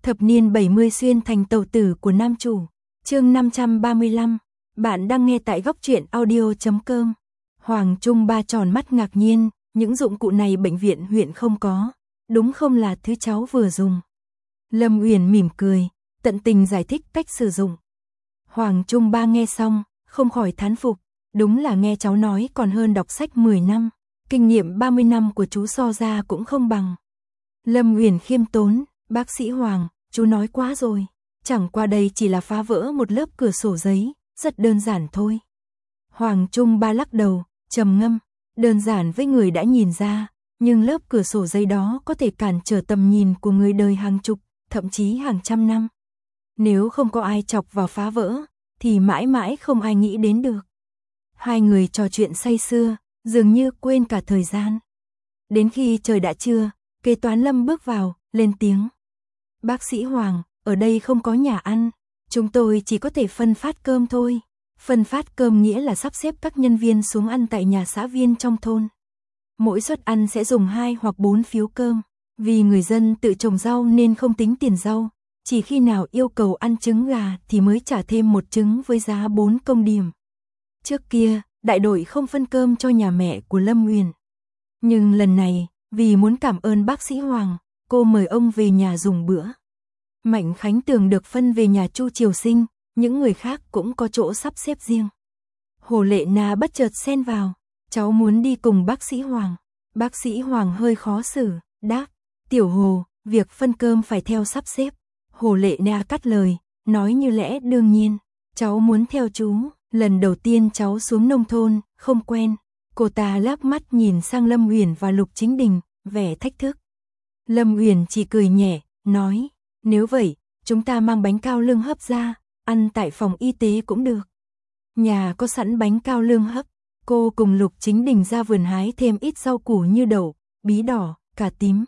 Thập niên 70 xuyên thành tàu tử của nam chủ. Chương 535. Bạn đang nghe tại góc truyện audio.com. Hoàng Trung Ba tròn mắt ngạc nhiên, những dụng cụ này bệnh viện huyện không có, đúng không là thứ cháu vừa dùng. Lâm Uyển mỉm cười, tận tình giải thích cách sử dụng. Hoàng Trung Ba nghe xong, không khỏi thán phục, đúng là nghe cháu nói còn hơn đọc sách 10 năm, kinh nghiệm 30 năm của chú so ra cũng không bằng. Lâm Uyển khiêm tốn, bác sĩ Hoàng, chú nói quá rồi, chẳng qua đây chỉ là phá vỡ một lớp cửa sổ giấy, rất đơn giản thôi. Hoàng Trung Ba lắc đầu, trầm ngâm, đơn giản với người đã nhìn ra, nhưng lớp cửa sổ giấy đó có thể cản trở tầm nhìn của người đời hàng chục, thậm chí hàng trăm năm. Nếu không có ai chọc vào phá vỡ, thì mãi mãi không ai nghĩ đến được. Hai người trò chuyện say sưa, dường như quên cả thời gian. Đến khi trời đã trưa, kế toán Lâm bước vào, lên tiếng. Bác sĩ Hoàng, ở đây không có nhà ăn, chúng tôi chỉ có thể phân phát cơm thôi. Phân phát cơm nghĩa là sắp xếp các nhân viên xuống ăn tại nhà xã viên trong thôn. Mỗi suất ăn sẽ dùng 2 hoặc 4 phiếu cơm, vì người dân tự trồng rau nên không tính tiền rau, chỉ khi nào yêu cầu ăn trứng gà thì mới trả thêm một trứng với giá 4 công điểm. Trước kia, đại đội không phân cơm cho nhà mẹ của Lâm Uyển. Nhưng lần này, vì muốn cảm ơn bác sĩ Hoàng, cô mời ông về nhà dùng bữa. Mạnh Khánh Tường được phân về nhà Chu Triều Sinh, những người khác cũng có chỗ sắp xếp riêng. Hồ Lệ Na bất chợt xen vào, cháu muốn đi cùng bác sĩ Hoàng. Bác sĩ Hoàng hơi khó xử, đáp, Tiểu Hồ, việc phân cơm phải theo sắp xếp. Hồ Lệ Na cắt lời, nói như lẽ đương nhiên, cháu muốn theo chú, lần đầu tiên cháu xuống nông thôn, không quen. Cô ta lắc mắt nhìn sang Lâm Uyển và Lục Chính Đình, vẻ thách thức. Lâm Uyển chỉ cười nhẹ, nói, nếu vậy, chúng ta mang bánh cao lương hấp ra, ăn tại phòng y tế cũng được. Nhà có sẵn bánh cao lương hấp, cô cùng Lục Chính Đình ra vườn hái thêm ít rau củ như đậu, bí đỏ, cà tím.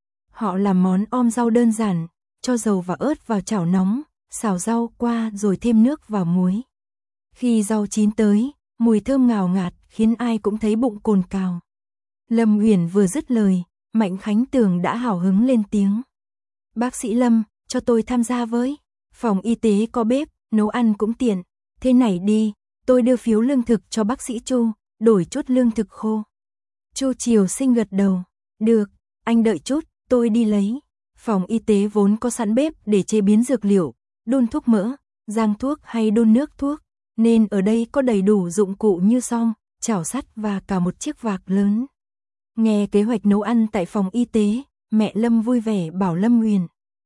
Họ làm món om rau đơn giản, cho dầu và ớt vào chảo nóng, xào rau qua rồi thêm nước và muối. Khi rau chín tới, mùi thơm ngào ngạt khiến ai cũng thấy bụng cồn cào. Lâm Uyển vừa dứt lời, Mạnh Khánh Tường đã hào hứng lên tiếng. Bác sĩ Lâm, cho tôi tham gia với. Phòng y tế có bếp, nấu ăn cũng tiện. Thế này đi, tôi đưa phiếu lương thực cho bác sĩ Chu, đổi chút lương thực khô. Chu Triều Sinh gật đầu. Được, anh đợi chút, tôi đi lấy. Phòng y tế vốn có sẵn bếp để chế biến dược liệu, đun thuốc mỡ, rang thuốc hay đun nước thuốc, nên ở đây có đầy đủ dụng cụ như xong, chảo sắt và cả một chiếc vạc lớn. Nghe kế hoạch nấu ăn tại phòng y tế, mẹ Lâm vui vẻ bảo Lâm Uyển.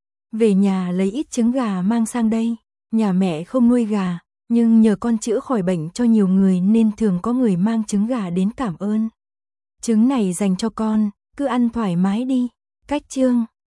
Về nhà lấy ít trứng gà mang sang đây. Nhà mẹ không nuôi gà, nhưng nhờ con chữa khỏi bệnh cho nhiều người nên thường có người mang trứng gà đến cảm ơn. Trứng này dành cho con, cứ ăn thoải mái đi. Cách chương